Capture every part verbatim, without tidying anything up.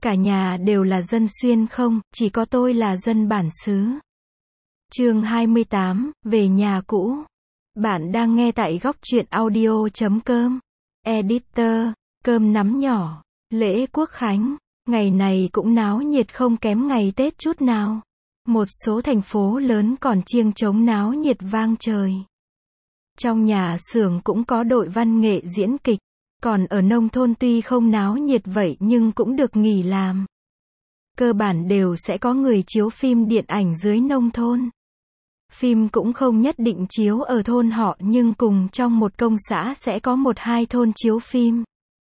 Cả nhà đều là dân xuyên không, chỉ có tôi là dân bản xứ. Chương hai mươi tám, về nhà cũ. Bạn đang nghe tại góc truyện audio chấm com. Editor, cơm nắm nhỏ. Lễ Quốc khánh, ngày này cũng náo nhiệt không kém ngày Tết chút nào. Một số thành phố lớn còn chiêng trống náo nhiệt vang trời. Trong nhà xưởng cũng có đội văn nghệ diễn kịch. Còn ở nông thôn tuy không náo nhiệt vậy nhưng cũng được nghỉ làm. Cơ bản đều sẽ có người chiếu phim điện ảnh dưới nông thôn. Phim cũng không nhất định chiếu ở thôn họ nhưng cùng trong một công xã sẽ có một hai thôn chiếu phim.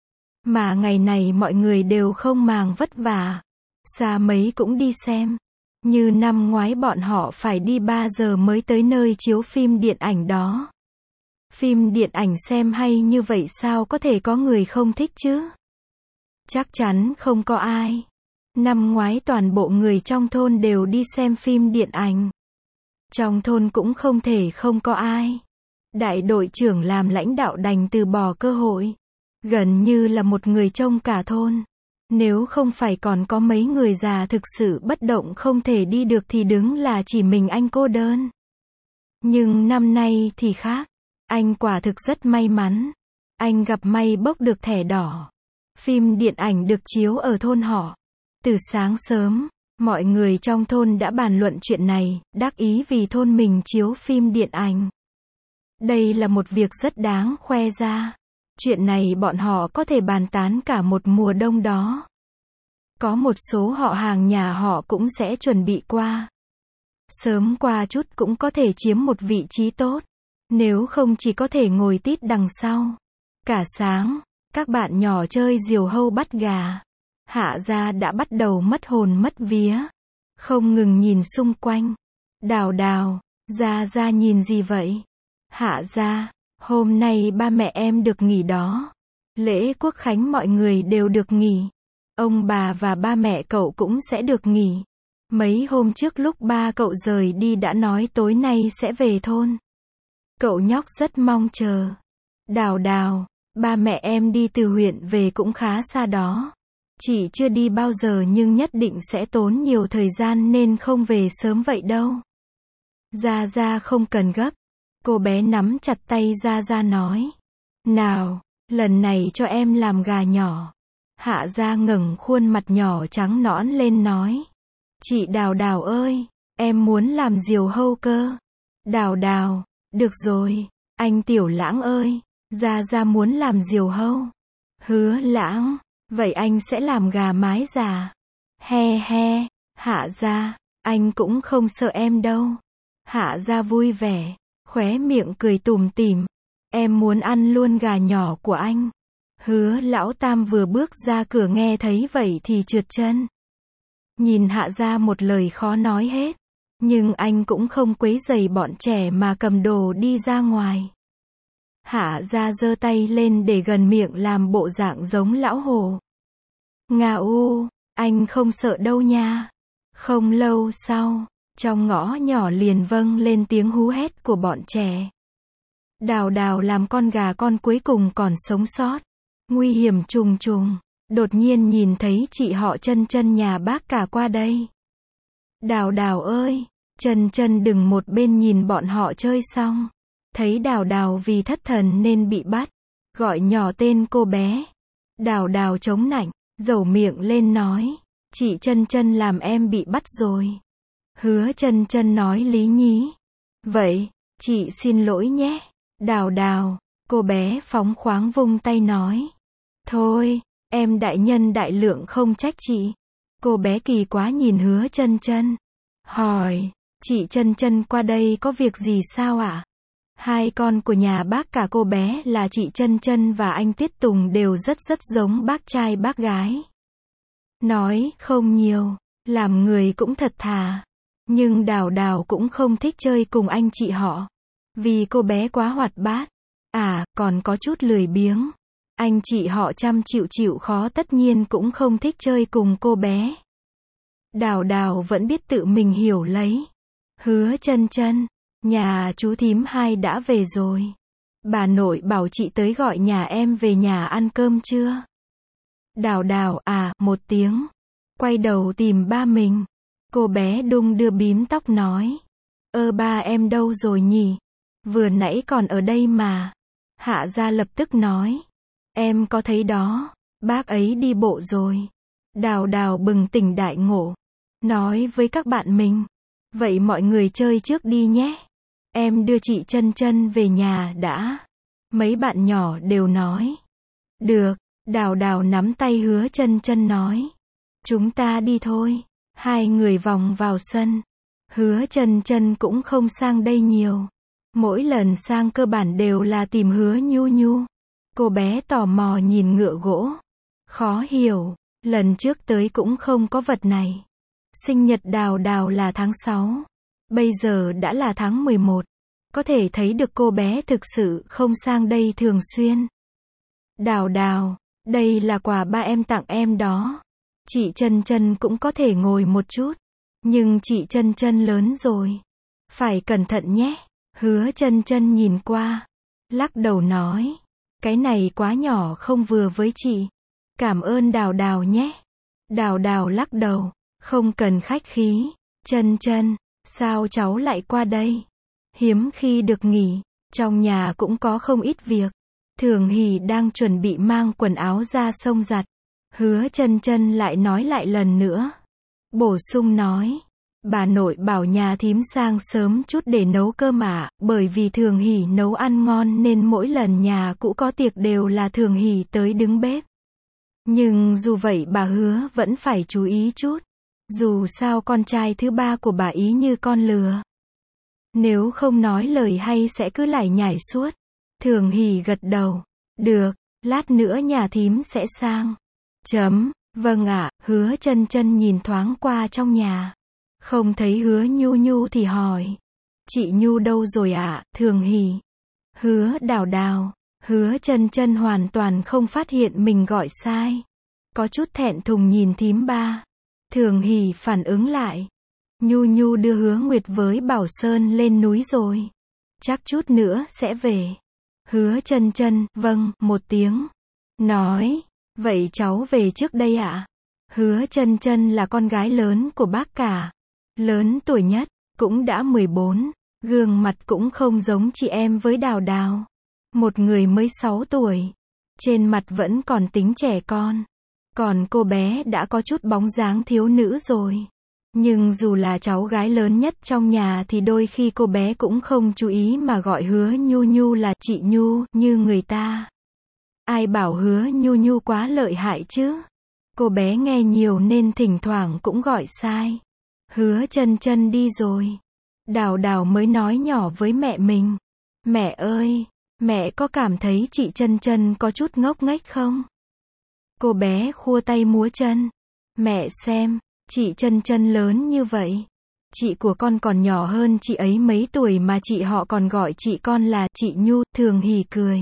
Mà ngày này mọi người đều không màng vất vả. Xa mấy cũng đi xem. Như năm ngoái bọn họ phải đi ba giờ mới tới nơi chiếu phim điện ảnh đó. Phim điện ảnh xem hay như vậy sao có thể có người không thích chứ? Chắc chắn không có ai. Năm ngoái toàn bộ người trong thôn đều đi xem phim điện ảnh. Trong thôn cũng không thể không có ai. Đại đội trưởng làm lãnh đạo đành từ bỏ cơ hội. Gần như là một người trông cả thôn. Nếu không phải còn có mấy người già thực sự bất động không thể đi được thì đứng là chỉ mình anh cô đơn. Nhưng năm nay thì khác. Anh quả thực rất may mắn. Anh gặp may bốc được thẻ đỏ. Phim điện ảnh được chiếu ở thôn họ. Từ sáng sớm, mọi người trong thôn đã bàn luận chuyện này, đắc ý vì thôn mình chiếu phim điện ảnh. Đây là một việc rất đáng khoe ra. Chuyện này bọn họ có thể bàn tán cả một mùa đông đó. Có một số họ hàng nhà họ cũng sẽ chuẩn bị qua. Sớm qua chút cũng có thể chiếm một vị trí tốt. Nếu không chỉ có thể ngồi tít đằng sau. Cả sáng, các bạn nhỏ chơi diều hâu bắt gà. Hạ gia đã bắt đầu mất hồn mất vía. Không ngừng nhìn xung quanh. Đào đào, Gia Gia nhìn gì vậy? Hạ gia, hôm nay ba mẹ em được nghỉ đó. Lễ Quốc khánh mọi người đều được nghỉ. Ông bà và ba mẹ cậu cũng sẽ được nghỉ. Mấy hôm trước lúc ba cậu rời đi đã nói tối nay sẽ về thôn. Cậu nhóc rất mong chờ. Đào đào, ba mẹ em đi từ huyện về cũng khá xa đó. Chị chưa đi bao giờ nhưng nhất định sẽ tốn nhiều thời gian nên không về sớm vậy đâu. Gia Gia không cần gấp. Cô bé nắm chặt tay Gia Gia nói. Nào, lần này cho em làm gà nhỏ. Hạ Gia ngẩng khuôn mặt nhỏ trắng nõn lên nói. Chị Đào Đào ơi, em muốn làm diều hâu cơ. Đào Đào. Được rồi, anh Tiểu Lãng ơi, Gia Gia muốn làm diều hâu. Hứa Lãng, vậy anh sẽ làm gà mái già. He he, Hạ Gia, anh cũng không sợ em đâu. Hạ Gia vui vẻ, khóe miệng cười tủm tỉm. Em muốn ăn luôn gà nhỏ của anh. Hứa Lão Tam vừa bước ra cửa nghe thấy vậy thì trượt chân. Nhìn Hạ Gia một lời khó nói hết. Nhưng anh cũng không quấy rầy bọn trẻ mà cầm đồ đi ra ngoài. Hạ Gia giơ tay lên để gần miệng làm bộ dạng giống lão hổ. Ngà u, anh không sợ đâu nha. Không lâu sau, trong ngõ nhỏ liền vâng lên tiếng hú hét của bọn trẻ. Đào Đào làm con gà con cuối cùng còn sống sót. Nguy hiểm trùng trùng. Đột nhiên nhìn thấy chị họ Chân Chân nhà bác cả qua đây. Đào Đào ơi, Chân Chân đừng một bên nhìn bọn họ chơi xong. Thấy Đào Đào vì thất thần nên bị bắt. Gọi nhỏ tên cô bé. Đào Đào chống nạnh, dẩu miệng lên nói. Chị Chân Chân làm em bị bắt rồi. Hứa Chân Chân nói lý nhí. Vậy, chị xin lỗi nhé. Đào Đào, cô bé phóng khoáng vung tay nói. Thôi, em đại nhân đại lượng không trách chị. Cô bé kỳ quá nhìn Hứa Chân Chân. Hỏi, chị Chân Chân qua đây có việc gì sao ạ? À? Hai con của nhà bác cả cô bé là chị Chân Chân và anh Tiết Tùng đều rất rất giống bác trai bác gái. Nói không nhiều, làm người cũng thật thà. Nhưng Đào Đào cũng không thích chơi cùng anh chị họ. Vì cô bé quá hoạt bát. À, còn có chút lười biếng. Anh chị họ chăm chịu chịu khó tất nhiên cũng không thích chơi cùng cô bé. Đào Đào vẫn biết tự mình hiểu lấy. Hứa Chân Chân, nhà chú thím hai đã về rồi. Bà nội bảo chị tới gọi nhà em về nhà ăn cơm chưa? Đào Đào à, một tiếng. quay đầu tìm ba mình. Cô bé đung đưa bím tóc nói. Ơ ba em đâu rồi nhỉ? Vừa nãy còn ở đây mà. Hạ Gia lập tức nói. Em có thấy đó, bác ấy đi bộ rồi. Đào Đào bừng tỉnh đại ngộ. Nói với các bạn mình. Vậy mọi người chơi trước đi nhé. Em đưa chị Chân Chân về nhà đã. Mấy bạn nhỏ đều nói. Được, Đào Đào nắm tay Hứa Chân Chân nói. Chúng ta đi thôi. Hai người vòng vào sân. Hứa Chân Chân cũng không sang đây nhiều. Mỗi lần sang cơ bản đều là tìm Hứa Nhu Nhu. Cô bé tò mò nhìn ngựa gỗ. Khó hiểu, lần trước tới cũng không có vật này. Sinh nhật Đào Đào là tháng sáu. Bây giờ đã là tháng mười một. Có thể thấy được cô bé thực sự không sang đây thường xuyên. Đào Đào, đây là quà ba em tặng em đó. Chị Chân Chân cũng có thể ngồi một chút. Nhưng chị Chân Chân lớn rồi. Phải cẩn thận nhé. Hứa Chân Chân nhìn qua. Lắc đầu nói. Cái này quá nhỏ không vừa với chị. Cảm ơn Đào Đào nhé. Đào Đào lắc đầu. Không cần khách khí. Chân Chân, sao cháu lại qua đây? Hiếm khi được nghỉ. Trong nhà cũng có không ít việc. Thường Hỷ đang chuẩn bị mang quần áo ra xông giặt. Hứa Chân Chân lại nói lại lần nữa. Bổ sung nói. Bà nội bảo nhà thím sang sớm chút để nấu cơm ạ, bởi vì Thường Hỷ nấu ăn ngon nên mỗi lần nhà cũ có tiệc đều là Thường Hỷ tới đứng bếp. Nhưng dù vậy bà Hứa vẫn phải chú ý chút. Dù sao con trai thứ ba của bà ý như con lừa. Nếu không nói lời hay sẽ cứ lải nhải suốt. Thường Hỷ gật đầu. Được, lát nữa nhà thím sẽ sang. Chấm, vâng ạ. Hứa Chân Chân nhìn thoáng qua trong nhà. Không thấy Hứa Nhu Nhu thì hỏi. Chị Nhu đâu rồi ạ? Thường Hỷ. Hứa Đào Đào. Hứa Chân Chân hoàn toàn không phát hiện mình gọi sai. Có chút thẹn thùng nhìn thím ba. Thường Hỷ phản ứng lại. Nhu Nhu đưa Hứa Nguyệt với Bảo Sơn lên núi rồi. Chắc chút nữa sẽ về. Hứa Chân Chân, vâng, một tiếng. Nói, vậy cháu về trước đây ạ? Hứa Chân Chân là con gái lớn của bác cả. Lớn tuổi nhất, cũng đã mười bốn. Gương mặt cũng không giống chị em với Đào Đào. Một người mới sáu tuổi. Trên mặt vẫn còn tính trẻ con. Còn cô bé đã có chút bóng dáng thiếu nữ rồi. Nhưng dù là cháu gái lớn nhất trong nhà thì đôi khi cô bé cũng không chú ý mà gọi Hứa Nhu Nhu là chị Nhu, như người ta. Ai bảo Hứa Nhu Nhu quá lợi hại chứ? Cô bé nghe nhiều nên thỉnh thoảng cũng gọi sai. Hứa Chân Chân đi rồi. Đào Đào mới nói nhỏ với mẹ mình. Mẹ ơi, mẹ có cảm thấy chị Chân Chân có chút ngốc nghếch không? Cô bé khua tay múa chân. Mẹ xem, chị Chân Chân lớn như vậy. Chị của con còn nhỏ hơn chị ấy mấy tuổi mà chị họ còn gọi chị con là chị Nhu. Thường Hỷ cười.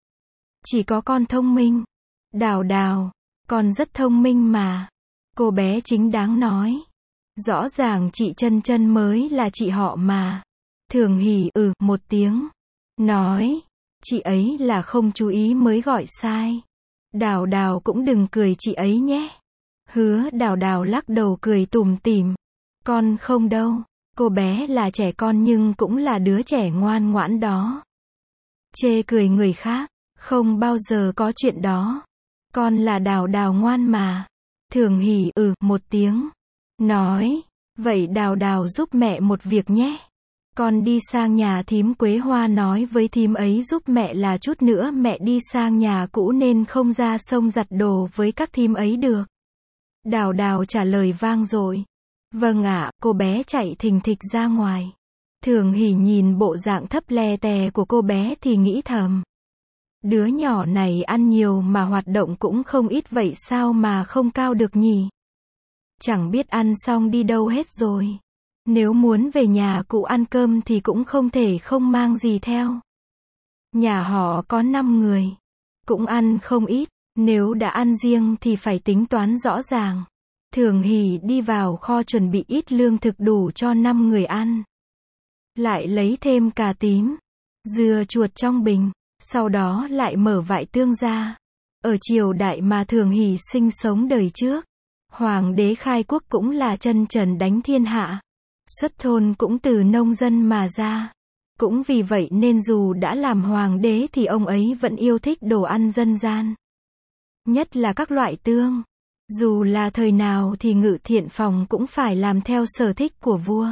Chỉ có con thông minh. Đào Đào, con rất thông minh mà. Cô bé chính đáng nói. Rõ ràng chị Chân Chân mới là chị họ mà. Thường Hỷ ừ một tiếng. Nói, chị ấy là không chú ý mới gọi sai. Đào Đào cũng đừng cười chị ấy nhé. Hứa Đào Đào lắc đầu cười tủm tỉm. Con không đâu. Cô bé là trẻ con nhưng cũng là đứa trẻ ngoan ngoãn đó. Chê cười người khác, không bao giờ có chuyện đó. Con là Đào Đào ngoan mà. Thường Hỷ ừ một tiếng. Nói, vậy Đào Đào giúp mẹ một việc nhé. Con đi sang nhà thím Quế Hoa nói với thím ấy giúp mẹ là chút nữa mẹ đi sang nhà cũ nên không ra sông giặt đồ với các thím ấy được. Đào Đào trả lời vang dội. Vâng ạ, cô bé chạy thình thịch ra ngoài. Thường Hỷ nhìn bộ dạng thấp lè tè của cô bé thì nghĩ thầm. Đứa nhỏ này ăn nhiều mà hoạt động cũng không ít vậy sao mà không cao được nhỉ? Chẳng biết ăn xong đi đâu hết rồi. Nếu muốn về nhà cụ ăn cơm thì cũng không thể không mang gì theo. Nhà họ có năm người. Cũng ăn không ít. Nếu đã ăn riêng thì phải tính toán rõ ràng. Thường Hỷ đi vào kho chuẩn bị ít lương thực đủ cho năm người ăn. Lại lấy thêm cà tím, dưa chuột trong bình. Sau đó lại mở vại tương ra. Ở triều đại mà Thường Hỷ sinh sống đời trước, Hoàng đế khai quốc cũng là chân trần đánh thiên hạ. Xuất thôn cũng từ nông dân mà ra. Cũng vì vậy nên dù đã làm hoàng đế thì ông ấy vẫn yêu thích đồ ăn dân gian. Nhất là các loại tương. Dù là thời nào thì Ngự Thiện Phòng cũng phải làm theo sở thích của vua.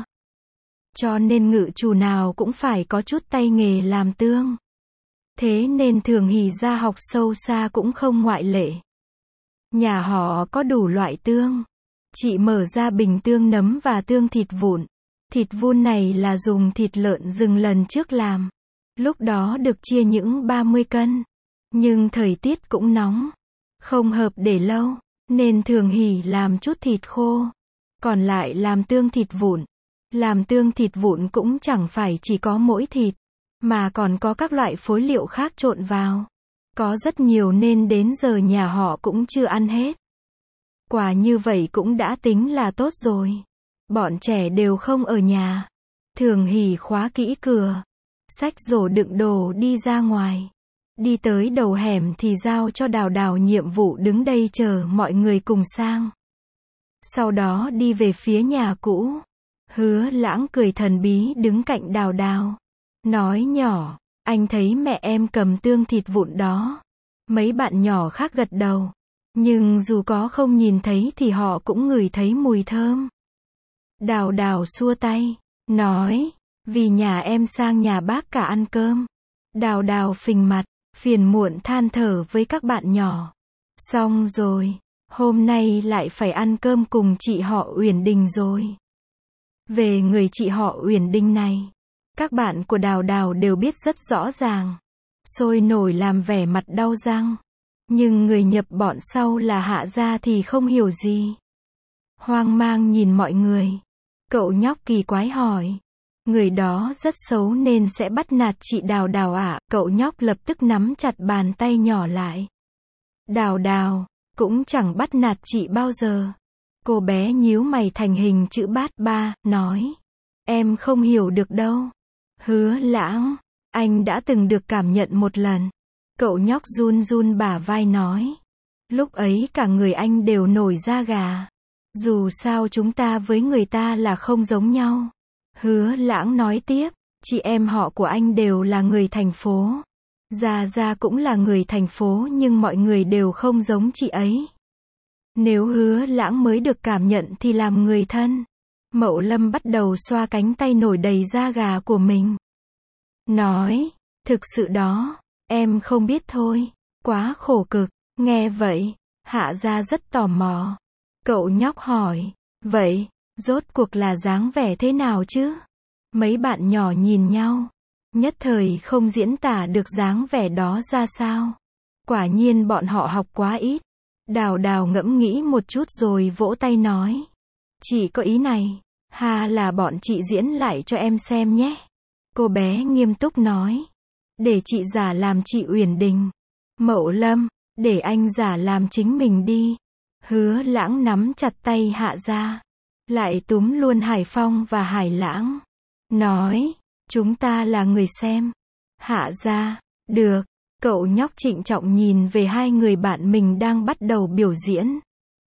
Cho nên ngự chủ nào cũng phải có chút tay nghề làm tương. Thế nên Thường Hỷ gia học sâu xa cũng không ngoại lệ. Nhà họ có đủ loại tương. Chị mở ra bình tương nấm và tương thịt vụn. Thịt vụn này là dùng thịt lợn rừng lần trước làm. Lúc đó được chia những ba mươi cân. Nhưng thời tiết cũng nóng. Không hợp để lâu. Nên Thường Hỷ làm chút thịt khô. Còn lại làm tương thịt vụn. Làm tương thịt vụn cũng chẳng phải chỉ có mỗi thịt. Mà còn có các loại phối liệu khác trộn vào. Có rất nhiều nên đến giờ nhà họ cũng chưa ăn hết. Quả như vậy cũng đã tính là tốt rồi. Bọn trẻ đều không ở nhà. Thường Hỷ khóa kỹ cửa. Xách rổ đựng đồ đi ra ngoài. Đi tới đầu hẻm thì giao cho Đào Đào nhiệm vụ đứng đây chờ mọi người cùng sang. Sau đó đi về phía nhà cũ. Hứa Lãng cười thần bí đứng cạnh Đào Đào. Nói nhỏ, anh thấy mẹ em cầm tương thịt vụn đó. Mấy bạn nhỏ khác gật đầu. Nhưng dù có không nhìn thấy thì họ cũng ngửi thấy mùi thơm. Đào Đào xua tay, nói, vì nhà em sang nhà bác cả ăn cơm. Đào Đào phình mặt, phiền muộn than thở với các bạn nhỏ. Xong rồi, hôm nay lại phải ăn cơm cùng chị họ Uyển Đình rồi. Về người chị họ Uyển Đình này, các bạn của Đào Đào đều biết rất rõ ràng. Sôi nổi làm vẻ mặt đau răng. Nhưng người nhập bọn sau là Hạ gia thì không hiểu gì. Hoang mang nhìn mọi người. Cậu nhóc kỳ quái hỏi. Người đó rất xấu nên sẽ bắt nạt chị Đào Đào ạ. Cậu nhóc lập tức nắm chặt bàn tay nhỏ lại. Đào Đào, cũng chẳng bắt nạt chị bao giờ. Cô bé nhíu mày thành hình chữ bát ba, nói. Em không hiểu được đâu. Hứa Lãng, anh đã từng được cảm nhận một lần. Cậu nhóc run run bả vai nói. Lúc ấy cả người anh đều nổi da gà. Dù sao chúng ta với người ta là không giống nhau. Hứa Lãng nói tiếp, chị em họ của anh đều là người thành phố. Gia Gia cũng là người thành phố nhưng mọi người đều không giống chị ấy. Nếu Hứa Lãng mới được cảm nhận thì làm người thân. Mậu Lâm bắt đầu xoa cánh tay nổi đầy da gà của mình. Nói, thực sự đó, em không biết thôi, quá khổ cực. Nghe vậy, Hạ Gia rất tò mò. Cậu nhóc hỏi, vậy, rốt cuộc là dáng vẻ thế nào chứ? Mấy bạn nhỏ nhìn nhau, nhất thời không diễn tả được dáng vẻ đó ra sao. Quả nhiên bọn họ học quá ít. Đào Đào ngẫm nghĩ một chút rồi vỗ tay nói. Chị có ý này, hà là bọn chị diễn lại cho em xem nhé. Cô bé nghiêm túc nói. Để chị giả làm chị Uyển Đình. Mậu Lâm, để anh giả làm chính mình đi. Hứa Lãng nắm chặt tay Hạ Gia. Lại túm luôn Hải Phong và Hải Lãng. Nói, chúng ta là người xem. Hạ Gia, được. Cậu nhóc trịnh trọng nhìn về hai người bạn mình đang bắt đầu biểu diễn.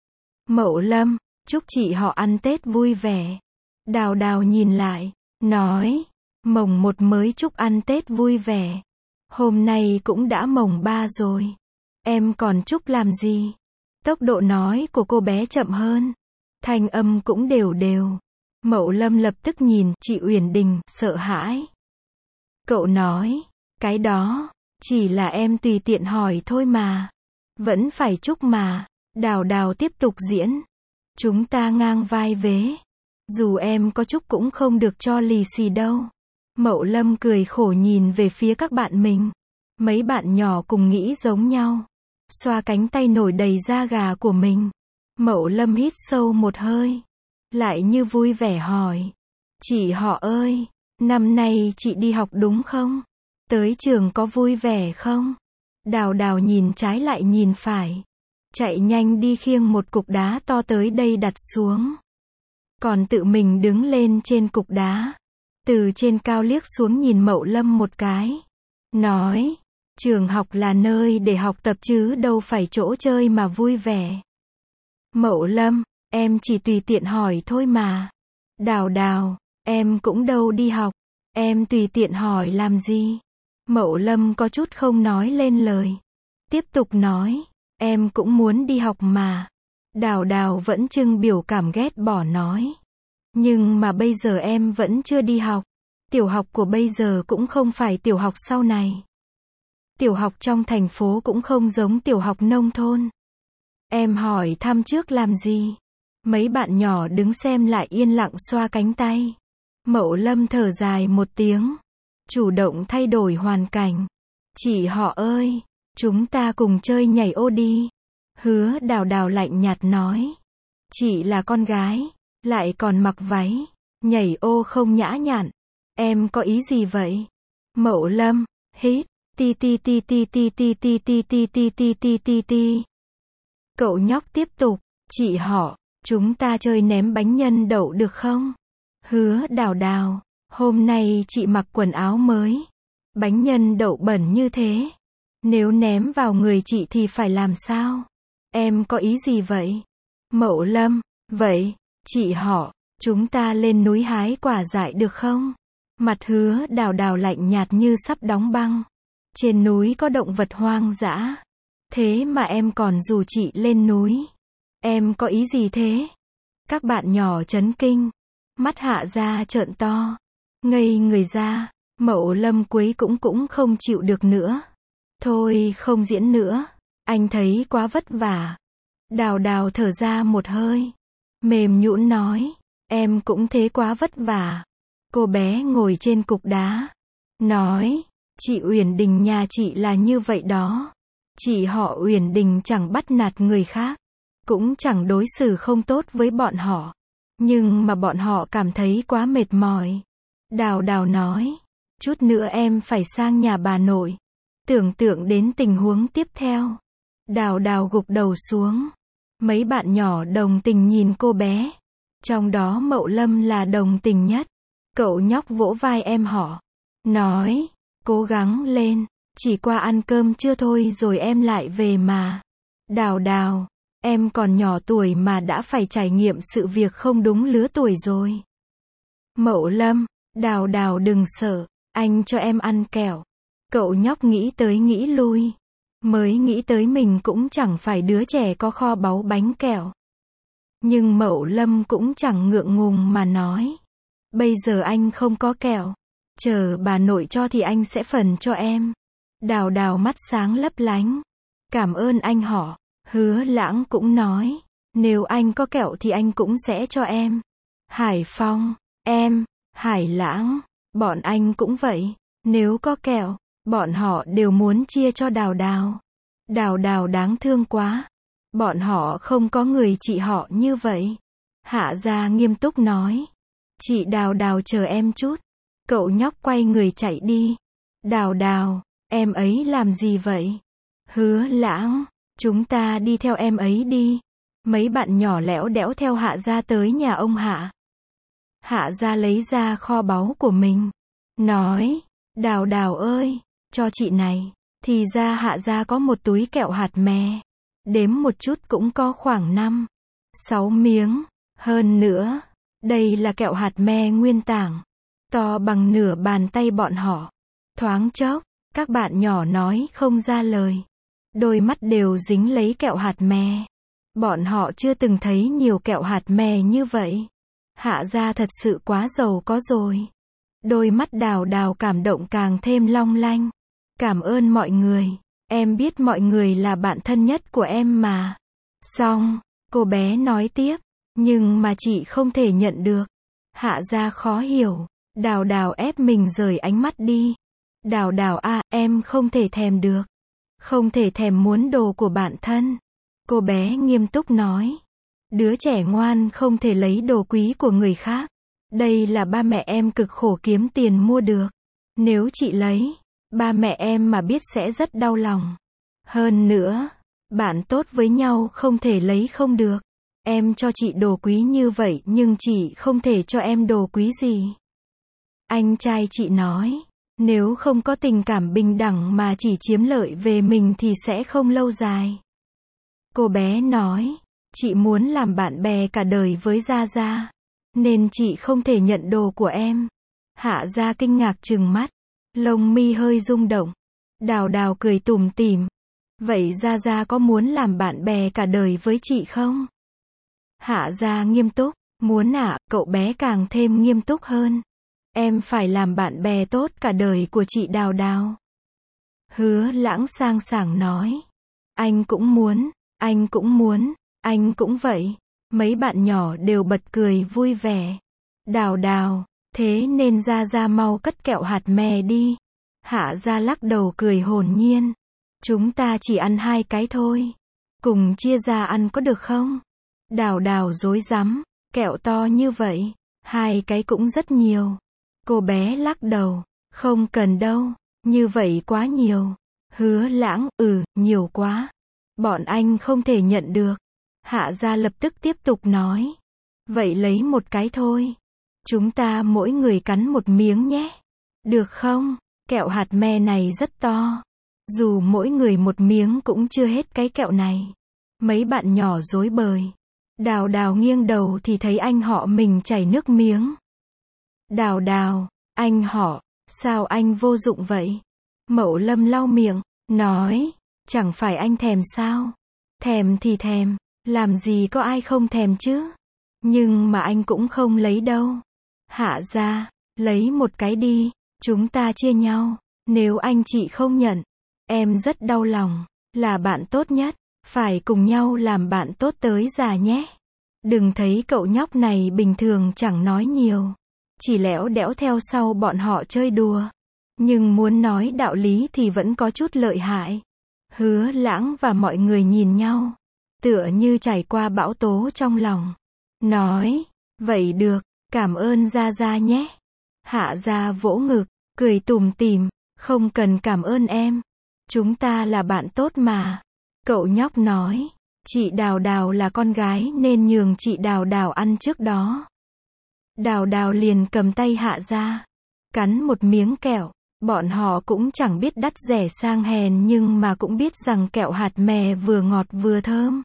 Mậu Lâm, chúc chị họ ăn Tết vui vẻ. Đào Đào nhìn lại, nói, mồng một mới chúc ăn Tết vui vẻ. Hôm nay cũng đã mồng ba rồi. Em còn chúc làm gì? Tốc độ nói của cô bé chậm hơn. Thanh âm cũng đều đều. Mậu Lâm lập tức nhìn chị Uyển Đình, sợ hãi. Cậu nói, cái đó, chỉ là em tùy tiện hỏi thôi mà. Vẫn phải chúc mà. Đào Đào tiếp tục diễn. Chúng ta ngang vai vế. Dù em có chúc cũng không được cho lì xì đâu. Mậu Lâm cười khổ nhìn về phía các bạn mình. Mấy bạn nhỏ cùng nghĩ giống nhau. Xoa cánh tay nổi đầy da gà của mình. Mậu Lâm hít sâu một hơi. Lại như vui vẻ hỏi. Chị họ ơi, năm nay chị đi học đúng không? Tới trường có vui vẻ không? Đào Đào nhìn trái lại nhìn phải. Chạy nhanh đi khiêng một cục đá to tới đây đặt xuống. Còn tự mình đứng lên trên cục đá. Từ trên cao liếc xuống nhìn Mậu Lâm một cái. Nói, trường học là nơi để học tập chứ đâu phải chỗ chơi mà vui vẻ. Mậu Lâm, em chỉ tùy tiện hỏi thôi mà. Đào Đào, em cũng đâu đi học, em tùy tiện hỏi làm gì? Mậu Lâm có chút không nói lên lời. Tiếp tục nói, em cũng muốn đi học mà. Đào Đào vẫn trưng biểu cảm ghét bỏ nói. Nhưng mà bây giờ em vẫn chưa đi học. Tiểu học của bây giờ cũng không phải tiểu học sau này. Tiểu học trong thành phố cũng không giống tiểu học nông thôn. Em hỏi thăm trước làm gì? Mấy bạn nhỏ đứng xem lại yên lặng xoa cánh tay. Mậu Lâm thở dài một tiếng. Chủ động thay đổi hoàn cảnh. Chị họ ơi, chúng ta cùng chơi nhảy ô đi. Hứa Đào Đào lạnh nhạt nói. Chị là con gái, lại còn mặc váy. Nhảy ô không nhã nhặn. Em có ý gì vậy? Mậu Lâm, hít. Ti ti ti ti ti ti ti ti ti ti ti ti ti ti. Cậu nhóc tiếp tục. Chị họ, chúng ta chơi ném bánh nhân đậu được không? Hứa Đào Đào, hôm nay chị mặc quần áo mới. Bánh nhân đậu bẩn như thế. Nếu ném vào người chị thì phải làm sao? Em có ý gì vậy? Mậu Lâm, vậy, chị họ, chúng ta lên núi hái quả dại được không? Mặt Hứa Đào Đào lạnh nhạt như sắp đóng băng. Trên núi có động vật hoang dã. Thế mà em còn rủ chị lên núi. Em có ý gì thế? Các bạn nhỏ chấn kinh. Mắt Hạ Gia trợn to. Ngây người ra. Mậu Lâm cuối cũng cũng không chịu được nữa. Thôi không diễn nữa. Anh thấy quá vất vả. Đào Đào thở ra một hơi. Mềm nhũn nói. Em cũng thế quá vất vả. Cô bé ngồi trên cục đá. Nói. Chị Uyển Đình nhà chị là như vậy đó. Chị họ Uyển Đình chẳng bắt nạt người khác. Cũng chẳng đối xử không tốt với bọn họ. Nhưng mà bọn họ cảm thấy quá mệt mỏi. Đào Đào nói. Chút nữa em phải sang nhà bà nội. Tưởng tượng đến tình huống tiếp theo. Đào Đào gục đầu xuống. Mấy bạn nhỏ đồng tình nhìn cô bé. Trong đó Mậu Lâm là đồng tình nhất. Cậu nhóc vỗ vai em họ. Nói. Cố gắng lên. Chỉ qua ăn cơm trưa thôi rồi em lại về mà. Đào Đào. Em còn nhỏ tuổi mà đã phải trải nghiệm sự việc không đúng lứa tuổi rồi. Mậu Lâm. Đào Đào đừng sợ. Anh cho em ăn kẹo. Cậu nhóc nghĩ tới nghĩ lui. Mới nghĩ tới mình cũng chẳng phải đứa trẻ có kho báu bánh kẹo. Nhưng Mậu Lâm cũng chẳng ngượng ngùng mà nói. Bây giờ anh không có kẹo. Chờ bà nội cho thì anh sẽ phần cho em. Đào Đào mắt sáng lấp lánh. Cảm ơn anh họ. Hứa Lãng cũng nói. Nếu anh có kẹo thì anh cũng sẽ cho em. Hải Phong. Em. Hải Lãng. Bọn anh cũng vậy. Nếu có kẹo, bọn họ đều muốn chia cho Đào Đào. Đào Đào đáng thương quá. Bọn họ không có người chị họ như vậy. Hạ Gia nghiêm túc nói. Chị Đào Đào chờ em chút. Cậu nhóc quay người chạy đi. Đào Đào, em ấy làm gì vậy? Hứa Lãng, chúng ta đi theo em ấy đi. Mấy bạn nhỏ lẽo đẽo theo Hạ Gia tới nhà ông Hạ. Hạ Gia lấy ra kho báu của mình. Nói, Đào Đào ơi, cho chị này. Thì ra Hạ Gia có một túi kẹo hạt mè. Đếm một chút cũng có khoảng năm, sáu miếng. Hơn nữa, đây là kẹo hạt me nguyên tảng. To bằng nửa bàn tay bọn họ. Thoáng chốc, các bạn nhỏ nói không ra lời. Đôi mắt đều dính lấy kẹo hạt me. Bọn họ chưa từng thấy nhiều kẹo hạt me như vậy. Hạ Gia thật sự quá giàu có rồi. Đôi mắt Đào Đào cảm động càng thêm long lanh. Cảm ơn mọi người. Em biết mọi người là bạn thân nhất của em mà. Xong, cô bé nói tiếp. Nhưng mà chị không thể nhận được. Hạ Gia khó hiểu. Đào Đào ép mình rời ánh mắt đi. Đào Đào à, em không thể thèm được. Không thể thèm muốn đồ của bạn thân. Cô bé nghiêm túc nói. Đứa trẻ ngoan không thể lấy đồ quý của người khác. Đây là ba mẹ em cực khổ kiếm tiền mua được. Nếu chị lấy, ba mẹ em mà biết sẽ rất đau lòng. Hơn nữa, bạn tốt với nhau không thể lấy không được. Em cho chị đồ quý như vậy nhưng chị không thể cho em đồ quý gì. Anh trai chị nói, nếu không có tình cảm bình đẳng mà chỉ chiếm lợi về mình thì sẽ không lâu dài. Cô bé nói, Chị muốn làm bạn bè cả đời với Gia Gia. Nên chị không thể nhận đồ của em. Hạ Gia kinh ngạc trừng mắt. Lông mi hơi rung động. Đào Đào cười tủm tỉm. Vậy Gia Gia có muốn làm bạn bè cả đời với chị không? Hạ Gia nghiêm túc. Muốn ạ, à, cậu bé càng thêm nghiêm túc hơn. Em phải làm bạn bè tốt cả đời của chị Đào Đào. Hứa Lãng sang sảng nói. Anh cũng muốn, anh cũng muốn, anh cũng vậy. Mấy bạn nhỏ đều bật cười vui vẻ. Đào Đào, thế nên Gia Gia mau cất kẹo hạt mè đi. Hạ Gia lắc đầu cười hồn nhiên. Chúng ta chỉ ăn hai cái thôi. Cùng chia ra ăn có được không? Đào Đào rối rắm. Kẹo to như vậy, hai cái cũng rất nhiều. Cô bé lắc đầu. Không cần đâu, như vậy quá nhiều. Hứa Lãng, ừ, nhiều quá. Bọn anh không thể nhận được. Hạ Gia lập tức tiếp tục nói. Vậy lấy một cái thôi. Chúng ta mỗi người cắn một miếng nhé. Được không? Kẹo hạt me này rất to. Dù mỗi người một miếng cũng chưa hết cái kẹo này. Mấy bạn nhỏ rối bời. Đào Đào nghiêng đầu thì thấy anh họ mình chảy nước miếng. Đào Đào, anh họ, sao anh vô dụng vậy? Mậu Lâm lau miệng, nói, chẳng phải anh thèm sao? Thèm thì thèm, làm gì có ai không thèm chứ? Nhưng mà anh cũng không lấy đâu. Hạ Gia, lấy một cái đi, chúng ta chia nhau. Nếu anh chị không nhận, em rất đau lòng, là bạn tốt nhất. Phải cùng nhau làm bạn tốt tới già nhé. Đừng thấy cậu nhóc này bình thường chẳng nói nhiều. Chỉ lẽo đẽo theo sau bọn họ chơi đùa. Nhưng muốn nói đạo lý thì vẫn có chút lợi hại. Hứa Lãng và mọi người nhìn nhau. Tựa như trải qua bão tố trong lòng. Nói, vậy được, cảm ơn Gia Gia nhé. Hạ Gia vỗ ngực, cười tủm tỉm, không cần cảm ơn em. Chúng ta là bạn tốt mà. Cậu nhóc nói, chị Đào Đào là con gái nên nhường chị Đào Đào ăn trước đó. Đào Đào liền cầm tay Hạ Gia, cắn một miếng kẹo. Bọn họ cũng chẳng biết đắt rẻ sang hèn nhưng mà cũng biết rằng kẹo hạt mè vừa ngọt vừa thơm.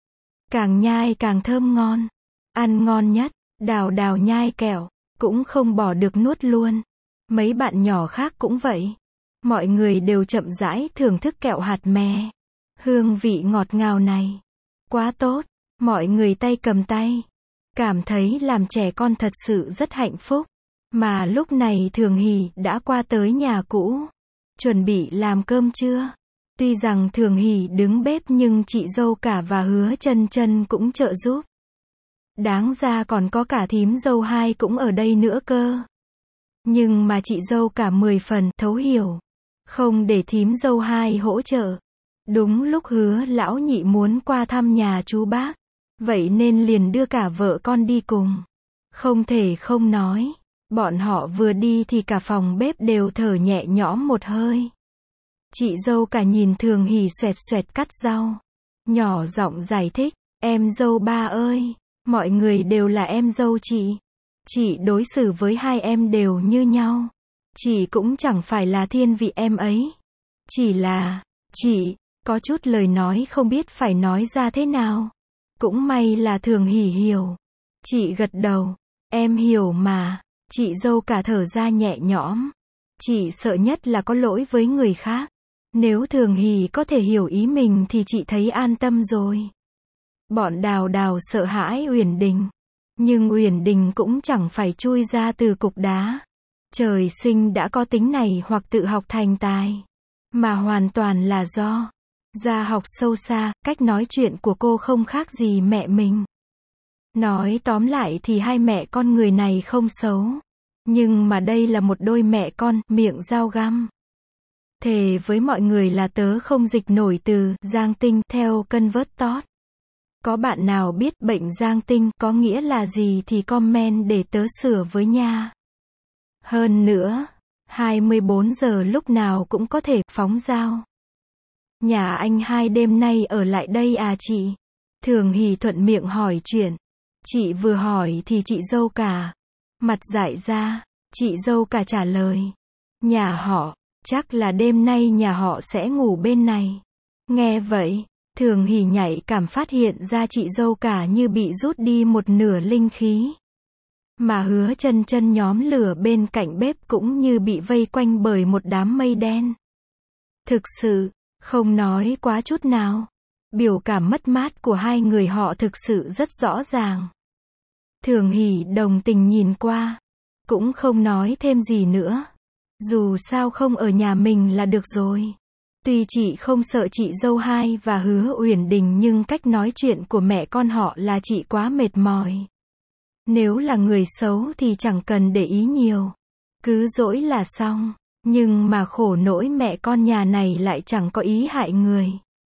Càng nhai càng thơm ngon. Ăn ngon nhất, Đào Đào nhai kẹo, cũng không bỏ được nuốt luôn. Mấy bạn nhỏ khác cũng vậy. Mọi người đều chậm rãi thưởng thức kẹo hạt mè. Hương vị ngọt ngào này. Quá tốt. Mọi người tay cầm tay. Cảm thấy làm trẻ con thật sự rất hạnh phúc. Mà lúc này Thường Hỷ đã qua tới nhà cũ. Chuẩn bị làm cơm trưa. Tuy rằng Thường Hỷ đứng bếp nhưng chị dâu cả và Hứa Chân Chân cũng trợ giúp. Đáng ra còn có cả thím dâu hai cũng ở đây nữa cơ. Nhưng mà chị dâu cả mười phần thấu hiểu. Không để thím dâu hai hỗ trợ. Đúng lúc Hứa lão nhị muốn qua thăm nhà chú bác. Vậy nên liền đưa cả vợ con đi cùng. Không thể không nói. Bọn họ vừa đi thì cả phòng bếp đều thở nhẹ nhõm một hơi. Chị dâu cả nhìn Thường Hỷ xoẹt xoẹt cắt rau. Nhỏ giọng giải thích. Em dâu ba ơi. Mọi người đều là em dâu chị. Chị đối xử với hai em đều như nhau. Chị cũng chẳng phải là thiên vị em ấy. Chỉ là, chị, có chút lời nói không biết phải nói ra thế nào. Cũng may là Thường Hỷ hiểu. Chị gật đầu. Em hiểu mà. Chị dâu cả thở ra nhẹ nhõm. Chị sợ nhất là có lỗi với người khác. Nếu Thường Hỷ có thể hiểu ý mình thì chị thấy an tâm rồi. Bọn Đào Đào sợ hãi Uyển Đình. Nhưng Uyển Đình cũng chẳng phải chui ra từ cục đá. Trời sinh đã có tính này hoặc tự học thành tài. Mà hoàn toàn là do gia học sâu xa, cách nói chuyện của cô không khác gì mẹ mình. Nói tóm lại thì hai mẹ con người này không xấu. Nhưng mà đây là một đôi mẹ con, miệng dao găm. Thề với mọi người là tớ không dịch nổi từ giang tinh theo ConvertTalk. Có bạn nào biết bệnh giang tinh có nghĩa là gì thì comment để tớ sửa với nha. Hơn nữa, hai mươi bốn giờ lúc nào cũng có thể phóng dao. Nhà anh hai đêm nay ở lại đây à chị? Thường Hỷ thuận miệng hỏi chuyện. Chị vừa hỏi thì chị dâu cả mặt dại ra. Chị dâu cả trả lời. Nhà họ, chắc là đêm nay nhà họ sẽ ngủ bên này. Nghe vậy, Thường Hỷ nhạy cảm phát hiện ra chị dâu cả như bị rút đi một nửa linh khí. Mà Hứa Chân Chân nhóm lửa bên cạnh bếp cũng như bị vây quanh bởi một đám mây đen. Thực sự, không nói quá chút nào. Biểu cảm mất mát của hai người họ thực sự rất rõ ràng. Thường Hỷ đồng tình nhìn qua, cũng không nói thêm gì nữa. Dù sao không ở nhà mình là được rồi. Tuy chị không sợ chị dâu hai và Hứa Uyển Đình nhưng cách nói chuyện của mẹ con họ là chị quá mệt mỏi. Nếu là người xấu thì chẳng cần để ý nhiều. Cứ dỗi là xong. Nhưng mà khổ nỗi mẹ con nhà này lại chẳng có ý hại người.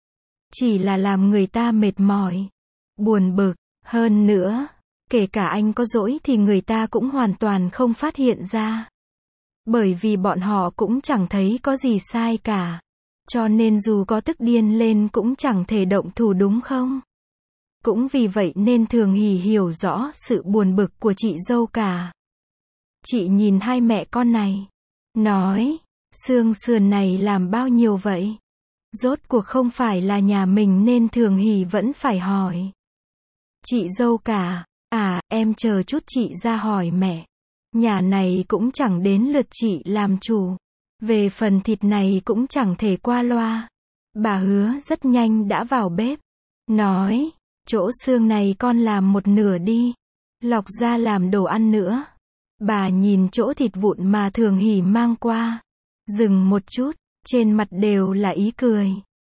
Chỉ là làm người ta mệt mỏi. Buồn bực. Hơn nữa, kể cả anh có dỗi thì người ta cũng hoàn toàn không phát hiện ra. Bởi vì bọn họ cũng chẳng thấy có gì sai cả. Cho nên dù có tức điên lên cũng chẳng thể động thủ đúng không? Cũng vì vậy nên Thường Hỷ hiểu rõ sự buồn bực của chị dâu cả. Chị nhìn hai mẹ con này. Nói, xương sườn này làm bao nhiêu vậy? Rốt cuộc không phải là nhà mình nên Thường Hỷ vẫn phải hỏi. Chị dâu cả, à, em chờ chút chị ra hỏi mẹ. Nhà này cũng chẳng đến lượt chị làm chủ. Về phần thịt này cũng chẳng thể qua loa. Bà Hứa rất nhanh đã vào bếp. Nói, chỗ xương này con làm một nửa đi. Lọc ra làm đồ ăn nữa. Bà nhìn chỗ thịt vụn mà Thường Hỷ mang qua. Dừng một chút, trên mặt đều là ý cười.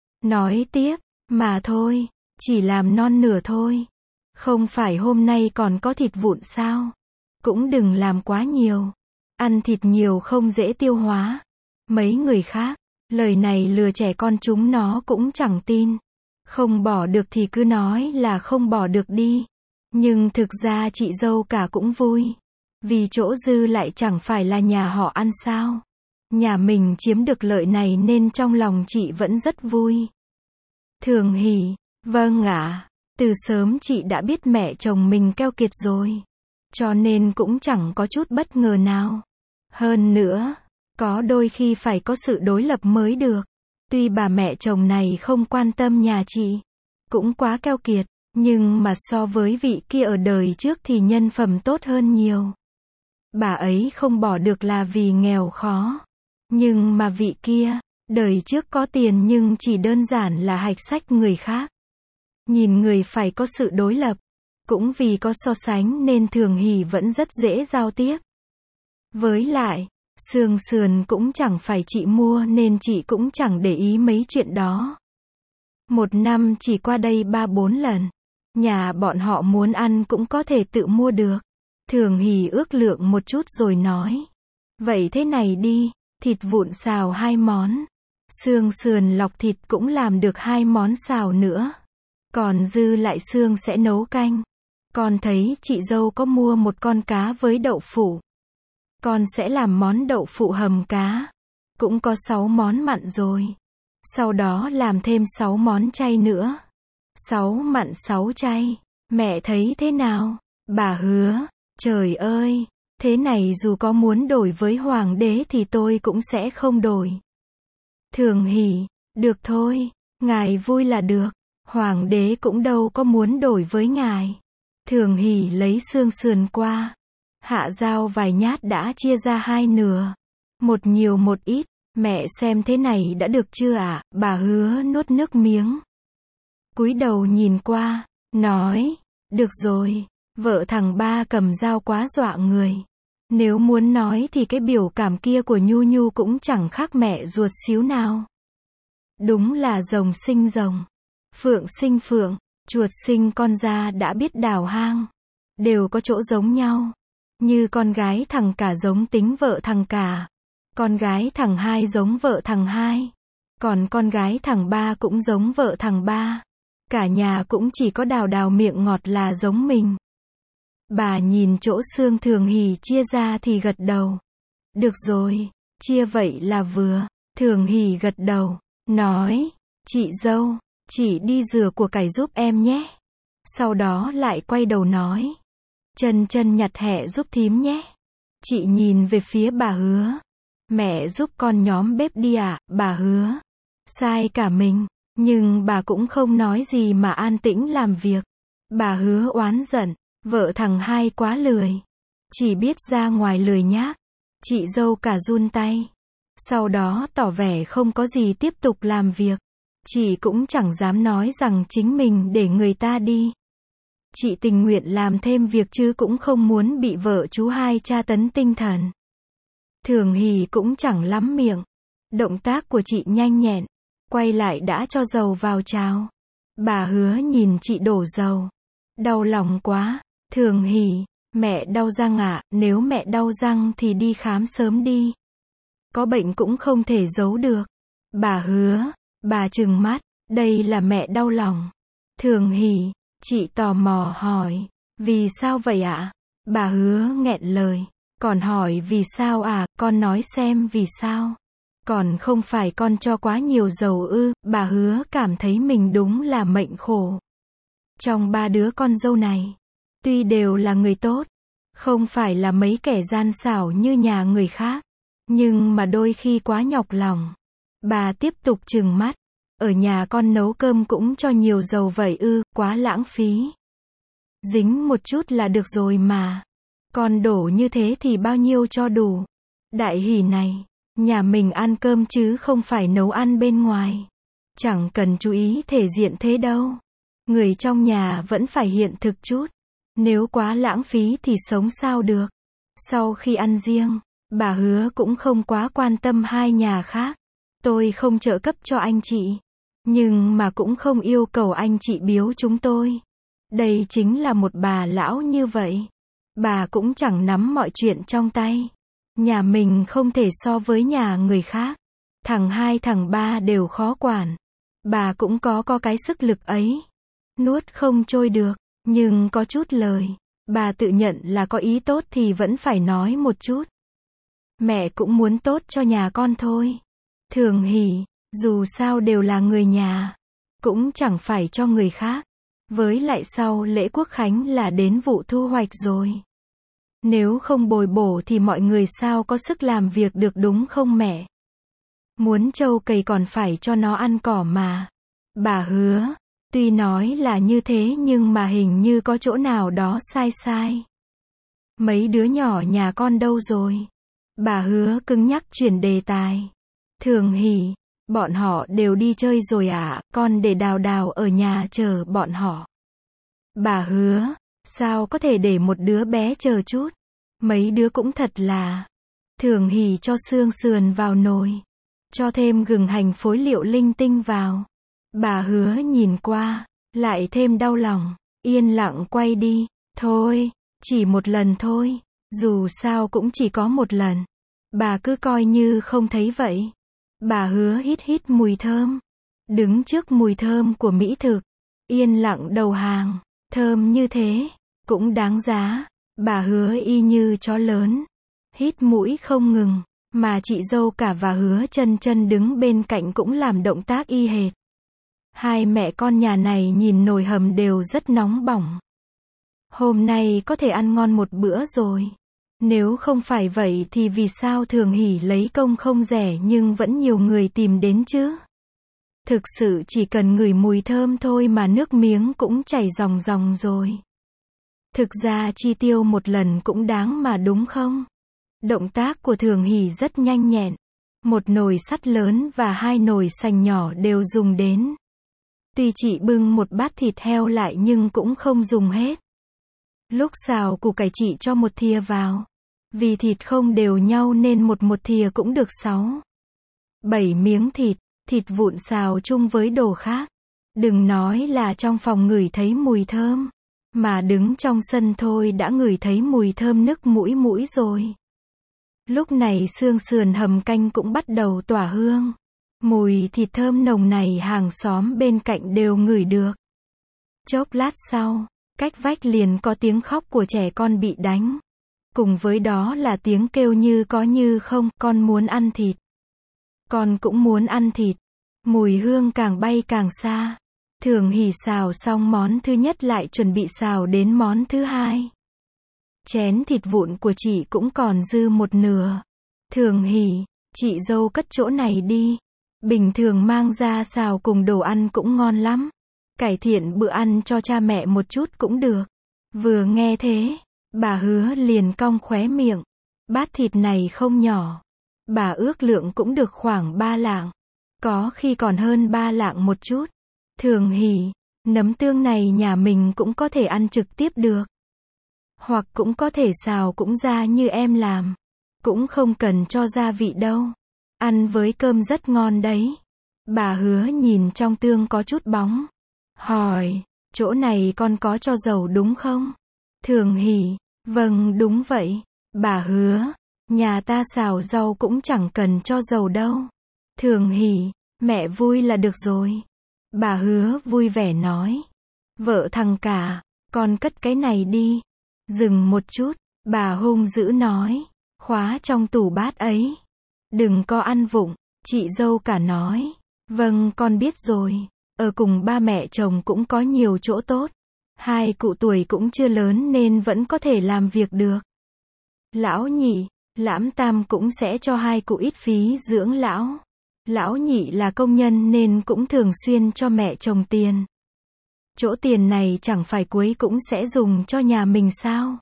Nói tiếp, mà thôi, chỉ làm non nửa thôi. Không phải hôm nay còn có thịt vụn sao? Cũng đừng làm quá nhiều. Ăn thịt nhiều không dễ tiêu hóa. Mấy người khác, lời này lừa trẻ con chúng nó cũng chẳng tin. Không bỏ được thì cứ nói là không bỏ được đi. Nhưng thực ra chị dâu cả cũng vui. Vì chỗ dư lại chẳng phải là nhà họ ăn sao. Nhà mình chiếm được lợi này nên trong lòng chị vẫn rất vui. Thường Hỷ, vâng ạ. Từ sớm chị đã biết mẹ chồng mình keo kiệt rồi. Cho nên cũng chẳng có chút bất ngờ nào. Hơn nữa, có đôi khi phải có sự đối lập mới được. Tuy bà mẹ chồng này không quan tâm nhà chị, cũng quá keo kiệt, nhưng mà so với vị kia ở đời trước thì nhân phẩm tốt hơn nhiều. Bà ấy không bỏ được là vì nghèo khó. Nhưng mà vị kia, đời trước có tiền nhưng chỉ đơn giản là hạch sách người khác. Nhìn người phải có sự đối lập. Cũng vì có so sánh nên Thường Hỷ vẫn rất dễ giao tiếp. Với lại, xương sườn cũng chẳng phải chị mua nên chị cũng chẳng để ý mấy chuyện đó. Một năm chỉ qua đây ba bốn lần. Nhà bọn họ muốn ăn cũng có thể tự mua được. Thường Hỷ ước lượng một chút rồi nói. Vậy thế này đi, thịt vụn xào hai món. Xương sườn lọc thịt cũng làm được hai món xào nữa. Còn dư lại xương sẽ nấu canh. Con thấy chị dâu có mua một con cá với đậu phụ. Con sẽ làm món đậu phụ hầm cá. Cũng có sáu món mặn rồi. Sau đó làm thêm sáu món chay nữa. Sáu mặn sáu chay. Mẹ thấy thế nào? Bà Hứa, trời ơi, thế này dù có muốn đổi với hoàng đế thì tôi cũng sẽ không đổi. Thường Hỷ, được thôi, ngài vui là được. Hoàng đế cũng đâu có muốn đổi với ngài. Thường Hỷ lấy xương sườn qua. Hạ dao vài nhát đã chia ra hai nửa. Một nhiều một ít. Mẹ xem thế này đã được chưa ạ? À? Bà Hứa nuốt nước miếng. Cúi đầu nhìn qua. Nói. Được rồi. Vợ thằng ba cầm dao quá dọa người. Nếu muốn nói thì cái biểu cảm kia của Nhu Nhu cũng chẳng khác mẹ ruột xíu nào. Đúng là rồng sinh rồng. Phượng sinh phượng. Chuột sinh con ra đã biết đào hang. Đều có chỗ giống nhau. Như con gái thằng cả giống tính vợ thằng cả. Con gái thằng hai giống vợ thằng hai. Còn con gái thằng ba cũng giống vợ thằng ba. Cả nhà cũng chỉ có đào đào miệng ngọt là giống mình. Bà nhìn chỗ xương Thường Hỷ chia ra thì gật đầu. Được rồi, chia vậy là vừa. Thường Hỷ gật đầu, nói, chị dâu, chị đi rửa của cải giúp em nhé. Sau đó lại quay đầu nói, Chân Chân nhặt hẹ giúp thím nhé. Chị nhìn về phía bà Hứa. Mẹ giúp con nhóm bếp đi ạ, à, bà Hứa. Sai cả mình. Nhưng bà cũng không nói gì mà an tĩnh làm việc. Bà Hứa oán giận, vợ thằng hai quá lười. Chỉ biết ra ngoài lười nhác. Chị dâu cả run tay. Sau đó tỏ vẻ không có gì tiếp tục làm việc. Chị cũng chẳng dám nói rằng chính mình để người ta đi. Chị tình nguyện làm thêm việc chứ cũng không muốn bị vợ chú hai tra tấn tinh thần. Thường Hỷ cũng chẳng lắm miệng. Động tác của chị nhanh nhẹn. Quay lại đã cho dầu vào chảo. Bà Hứa nhìn chị đổ dầu. Đau lòng quá. Thường Hỷ, mẹ đau răng ạ, nếu mẹ đau răng thì đi khám sớm đi. Có bệnh cũng không thể giấu được. Bà Hứa, bà trừng mắt, đây là mẹ đau lòng. Thường Hỷ, chị tò mò hỏi, vì sao vậy ạ? Bà Hứa nghẹn lời, còn hỏi vì sao à, con nói xem vì sao. Còn không phải con cho quá nhiều dầu ư, bà Hứa cảm thấy mình đúng là mệnh khổ. Trong ba đứa con dâu này, tuy đều là người tốt, không phải là mấy kẻ gian xảo như nhà người khác, nhưng mà đôi khi quá nhọc lòng. Bà tiếp tục trừng mắt, ở nhà con nấu cơm cũng cho nhiều dầu vậy ư, quá lãng phí. Dính một chút là được rồi mà. Con đổ như thế thì bao nhiêu cho đủ. Đại hỷ này, nhà mình ăn cơm chứ không phải nấu ăn bên ngoài. Chẳng cần chú ý thể diện thế đâu. Người trong nhà vẫn phải hiện thực chút. Nếu quá lãng phí thì sống sao được. Sau khi ăn riêng, bà Hứa cũng không quá quan tâm hai nhà khác. Tôi không trợ cấp cho anh chị. Nhưng mà cũng không yêu cầu anh chị biếu chúng tôi. Đây chính là một bà lão như vậy. Bà cũng chẳng nắm mọi chuyện trong tay. Nhà mình không thể so với nhà người khác. Thằng hai thằng ba đều khó quản. Bà cũng có có cái sức lực ấy. Nuốt không trôi được, nhưng có chút lời. Bà tự nhận là có ý tốt thì vẫn phải nói một chút. Mẹ cũng muốn tốt cho nhà con thôi. Thường Hỷ, dù sao đều là người nhà. Cũng chẳng phải cho người khác. Với lại sau lễ Quốc Khánh là đến vụ thu hoạch rồi. Nếu không bồi bổ thì mọi người sao có sức làm việc được đúng không mẹ? Muốn trâu cày còn phải cho nó ăn cỏ mà. Bà Hứa, tuy nói là như thế nhưng mà hình như có chỗ nào đó sai sai. Mấy đứa nhỏ nhà con đâu rồi? Bà Hứa cứng nhắc chuyển đề tài. Thường Hỷ, bọn họ đều đi chơi rồi ạ, à, con để Đào Đào ở nhà chờ bọn họ. Bà Hứa, sao có thể để một đứa bé chờ chút? Mấy đứa cũng thật là. Thường Hỷ cho xương sườn vào nồi. Cho thêm gừng hành phối liệu linh tinh vào. Bà Hứa nhìn qua, lại thêm đau lòng, yên lặng quay đi. Thôi, chỉ một lần thôi, dù sao cũng chỉ có một lần. Bà cứ coi như không thấy vậy. Bà Hứa hít hít mùi thơm. Đứng trước mùi thơm của mỹ thực. Yên lặng đầu hàng. Thơm như thế, cũng đáng giá. Bà Hứa y như chó lớn. Hít mũi không ngừng. Mà chị dâu cả và Hứa Chân Chân đứng bên cạnh cũng làm động tác y hệt. Hai mẹ con nhà này nhìn nồi hầm đều rất nóng bỏng. Hôm nay có thể ăn ngon một bữa rồi. Nếu không phải vậy thì vì sao Thường Hỷ lấy công không rẻ nhưng vẫn nhiều người tìm đến chứ? Thực sự chỉ cần ngửi mùi thơm thôi mà nước miếng cũng chảy ròng ròng rồi. Thực ra chi tiêu một lần cũng đáng mà đúng không? Động tác của Thường Hỷ rất nhanh nhẹn. Một nồi sắt lớn và hai nồi sành nhỏ đều dùng đến. Tuy chị bưng một bát thịt heo lại nhưng cũng không dùng hết. Lúc xào củ cải chị cho một thìa vào. Vì thịt không đều nhau nên một một thìa cũng được sáu, bảy miếng thịt, thịt vụn xào chung với đồ khác. Đừng nói là trong phòng ngửi thấy mùi thơm, mà đứng trong sân thôi đã ngửi thấy mùi thơm nức mũi mũi rồi. Lúc này xương sườn hầm canh cũng bắt đầu tỏa hương. Mùi thịt thơm nồng này hàng xóm bên cạnh đều ngửi được. Chốc lát sau, cách vách liền có tiếng khóc của trẻ con bị đánh. Cùng với đó là tiếng kêu như có như không, con muốn ăn thịt. Con cũng muốn ăn thịt. Mùi hương càng bay càng xa. Thường Hỷ xào xong món thứ nhất lại chuẩn bị xào đến món thứ hai. Chén thịt vụn của chị cũng còn dư một nửa. Thường Hỷ, chị dâu cất chỗ này đi. Bình thường mang ra xào cùng đồ ăn cũng ngon lắm. Cải thiện bữa ăn cho cha mẹ một chút cũng được. Vừa nghe thế, bà Hứa liền cong khóe miệng. Bát thịt này không nhỏ. Bà ước lượng cũng được khoảng ba lạng. Có khi còn hơn ba lạng một chút. Thường hỉ, nấm tương này nhà mình cũng có thể ăn trực tiếp được. Hoặc cũng có thể xào cũng ra như em làm. Cũng không cần cho gia vị đâu. Ăn với cơm rất ngon đấy. Bà Hứa nhìn trong tương có chút bóng. Hỏi, chỗ này con có cho dầu đúng không? Thường hỉ, vâng đúng vậy. Bà Hứa, nhà ta xào rau cũng chẳng cần cho dầu đâu. Thường hỉ, mẹ vui là được rồi. Bà Hứa vui vẻ nói. Vợ thằng cả, con cất cái này đi. Dừng một chút, bà hung dữ nói. Khóa trong tủ bát ấy. Đừng có ăn vụng. Chị dâu cả nói. Vâng con biết rồi. Ở cùng ba mẹ chồng cũng có nhiều chỗ tốt. Hai cụ tuổi cũng chưa lớn nên vẫn có thể làm việc được. Lão nhị, Lãm Tam cũng sẽ cho hai cụ ít phí dưỡng lão. Lão nhị là công nhân nên cũng thường xuyên cho mẹ chồng tiền. Chỗ tiền này chẳng phải cuối cũng sẽ dùng cho nhà mình sao?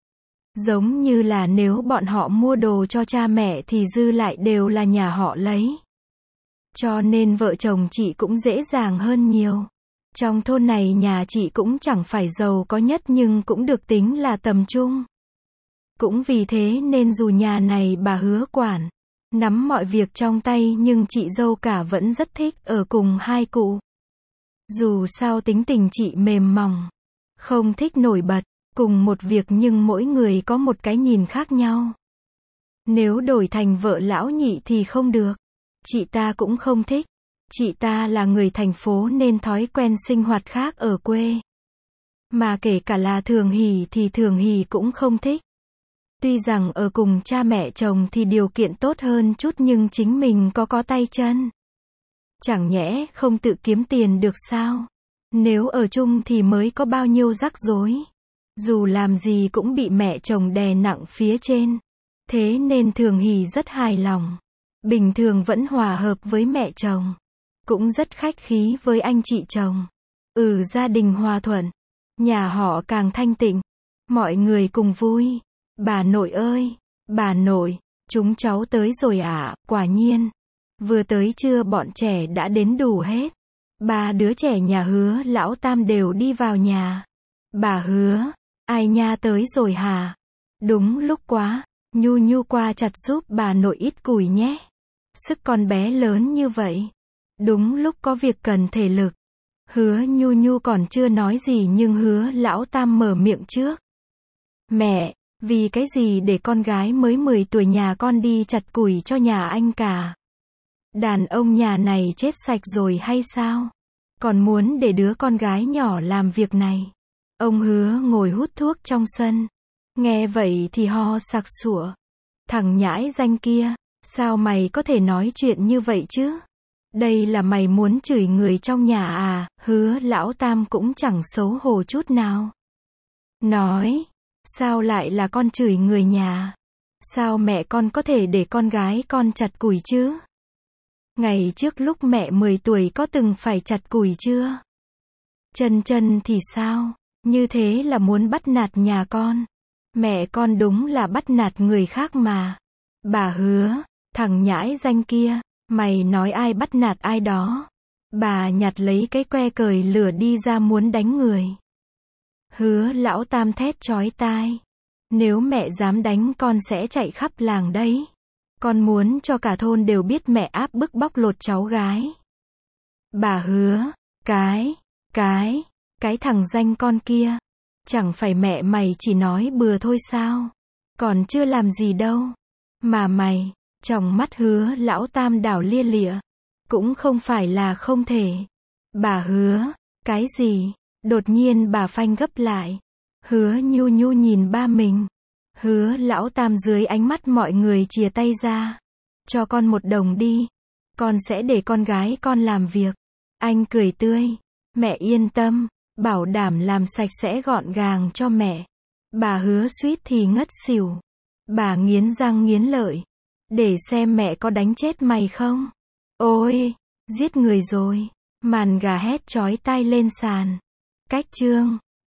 Giống như là nếu bọn họ mua đồ cho cha mẹ thì dư lại đều là nhà họ lấy. Cho nên vợ chồng chị cũng dễ dàng hơn nhiều. Trong thôn này nhà chị cũng chẳng phải giàu có nhất nhưng cũng được tính là tầm trung. Cũng vì thế nên dù nhà này bà Hứa quản, nắm mọi việc trong tay nhưng chị dâu cả vẫn rất thích ở cùng hai cụ. Dù sao tính tình chị mềm mỏng, không thích nổi bật, cùng một việc nhưng mỗi người có một cái nhìn khác nhau. Nếu đổi thành vợ lão nhị thì không được. Chị ta cũng không thích. Chị ta là người thành phố nên thói quen sinh hoạt khác ở quê. Mà kể cả là Thường hỉ thì Thường hỉ cũng không thích. Tuy rằng ở cùng cha mẹ chồng thì điều kiện tốt hơn chút nhưng chính mình có có tay chân. Chẳng nhẽ không tự kiếm tiền được sao? Nếu ở chung thì mới có bao nhiêu rắc rối. Dù làm gì cũng bị mẹ chồng đè nặng phía trên. Thế nên Thường hỉ rất hài lòng. Bình thường vẫn hòa hợp với mẹ chồng. Cũng rất khách khí với anh chị chồng. Ừ, gia đình hòa thuận. Nhà họ càng thanh tịnh. Mọi người cùng vui. Bà nội ơi, bà nội, chúng cháu tới rồi ạ, à, quả nhiên. Vừa tới trưa bọn trẻ đã đến đủ hết. Ba đứa trẻ nhà Hứa lão Tam đều đi vào nhà. Bà Hứa, ai nha tới rồi hả? Đúng lúc quá, Nhu Nhu qua chặt giúp bà nội ít củi nhé. Sức con bé lớn như vậy. Đúng lúc có việc cần thể lực. Hứa Nhu Nhu còn chưa nói gì nhưng Hứa lão Tam mở miệng trước. Mẹ, vì cái gì để con gái mới mười tuổi nhà con đi chặt củi cho nhà anh cả? Đàn ông nhà này chết sạch rồi hay sao? Còn muốn để đứa con gái nhỏ làm việc này. Ông Hứa ngồi hút thuốc trong sân. Nghe vậy thì ho sặc sụa. Thằng nhãi danh kia, sao mày có thể nói chuyện như vậy chứ? Đây là mày muốn chửi người trong nhà à? Hứa lão Tam cũng chẳng xấu hổ chút nào. Nói, sao lại là con chửi người nhà? Sao mẹ con có thể để con gái con chặt củi chứ? Ngày trước lúc mẹ mười tuổi có từng phải chặt củi chưa? Chân chân thì sao? Như thế là muốn bắt nạt nhà con. Mẹ con đúng là bắt nạt người khác mà. Bà Hứa, thằng nhãi danh kia, mày nói ai bắt nạt ai đó. Bà nhặt lấy cái que cời lửa đi ra muốn đánh người. Hứa lão Tam thét chói tai. Nếu mẹ dám đánh con sẽ chạy khắp làng đấy. Con muốn cho cả thôn đều biết mẹ áp bức bóc lột cháu gái. Bà Hứa, cái, cái, cái thằng danh con kia. Chẳng phải mẹ mày chỉ nói bừa thôi sao? Còn chưa làm gì đâu. Mà mày, trong mắt Hứa lão Tam đảo lia lịa. Cũng không phải là không thể. Bà Hứa, cái gì? Đột nhiên bà phanh gấp lại. Hứa Nhu Nhu nhìn ba mình. Hứa lão Tam dưới ánh mắt mọi người chìa tay ra. Cho con một đồng đi. Con sẽ để con gái con làm việc. Anh cười tươi. Mẹ yên tâm. Bảo đảm làm sạch sẽ gọn gàng cho mẹ. Bà Hứa suýt thì ngất xỉu. Bà nghiến răng nghiến lợi. Để xem mẹ có đánh chết mày không. Ôi, giết người rồi. Màn gà hét chói tai lên sàn. Cách chương